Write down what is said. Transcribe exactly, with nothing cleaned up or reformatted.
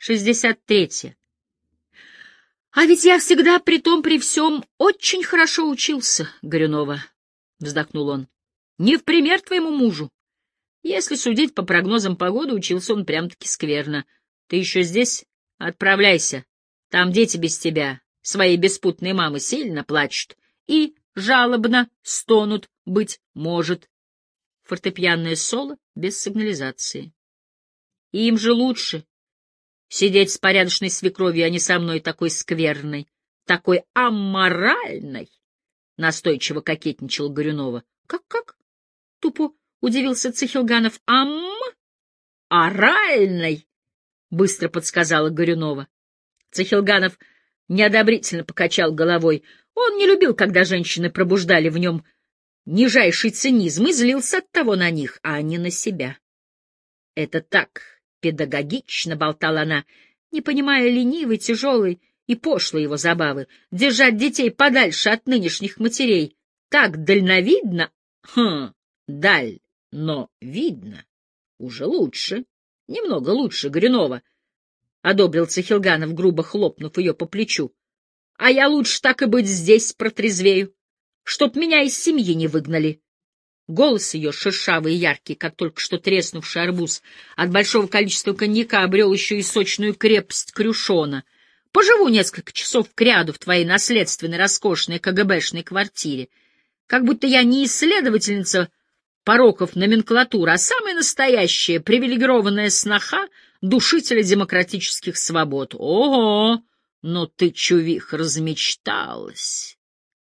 шестьдесят третье. А ведь я всегда, при том при всем, очень хорошо учился, Горюнова, — вздохнул он. Не в пример твоему мужу. Если судить по прогнозам погоды, учился он прям-таки скверно. Ты еще здесь? Отправляйся. Там дети без тебя, своей беспутной мамы, сильно плачут и жалобно стонут, быть может. Фортепианное соло без сигнализации. Им же лучше сидеть с порядочной свекровью, а не со мной такой скверной, такой аморальной, — настойчиво кокетничал Горюнова. Как, как? — тупо удивился Цихилганов. — Ам... оральной, — быстро подсказала Горюнова. Цихилганов неодобрительно покачал головой. Он не любил, когда женщины пробуждали в нем нижайший цинизм, и злился оттого на них, а не на себя. — Это так педагогично, — болтала она, не понимая ленивой, тяжелой и пошлой его забавы, держать детей подальше от нынешних матерей. Так дальновидно, хм, даль, но видно, уже лучше, немного лучше, Горюнова, — одобрил Цихилганов, грубо хлопнув ее по плечу. — А я лучше так и быть здесь протрезвею, чтоб меня из семьи не выгнали. Голос ее, шершавый и яркий, как только что треснувший арбуз, от большого количества коньяка обрел еще и сочную крепость крюшона. Поживу несколько часов кряду в твоей наследственной роскошной КГБшной квартире, как будто я не исследовательница пороков номенклатуры, а самая настоящая привилегированная сноха душителя демократических свобод. Ого! Но ты, чувих, размечталась.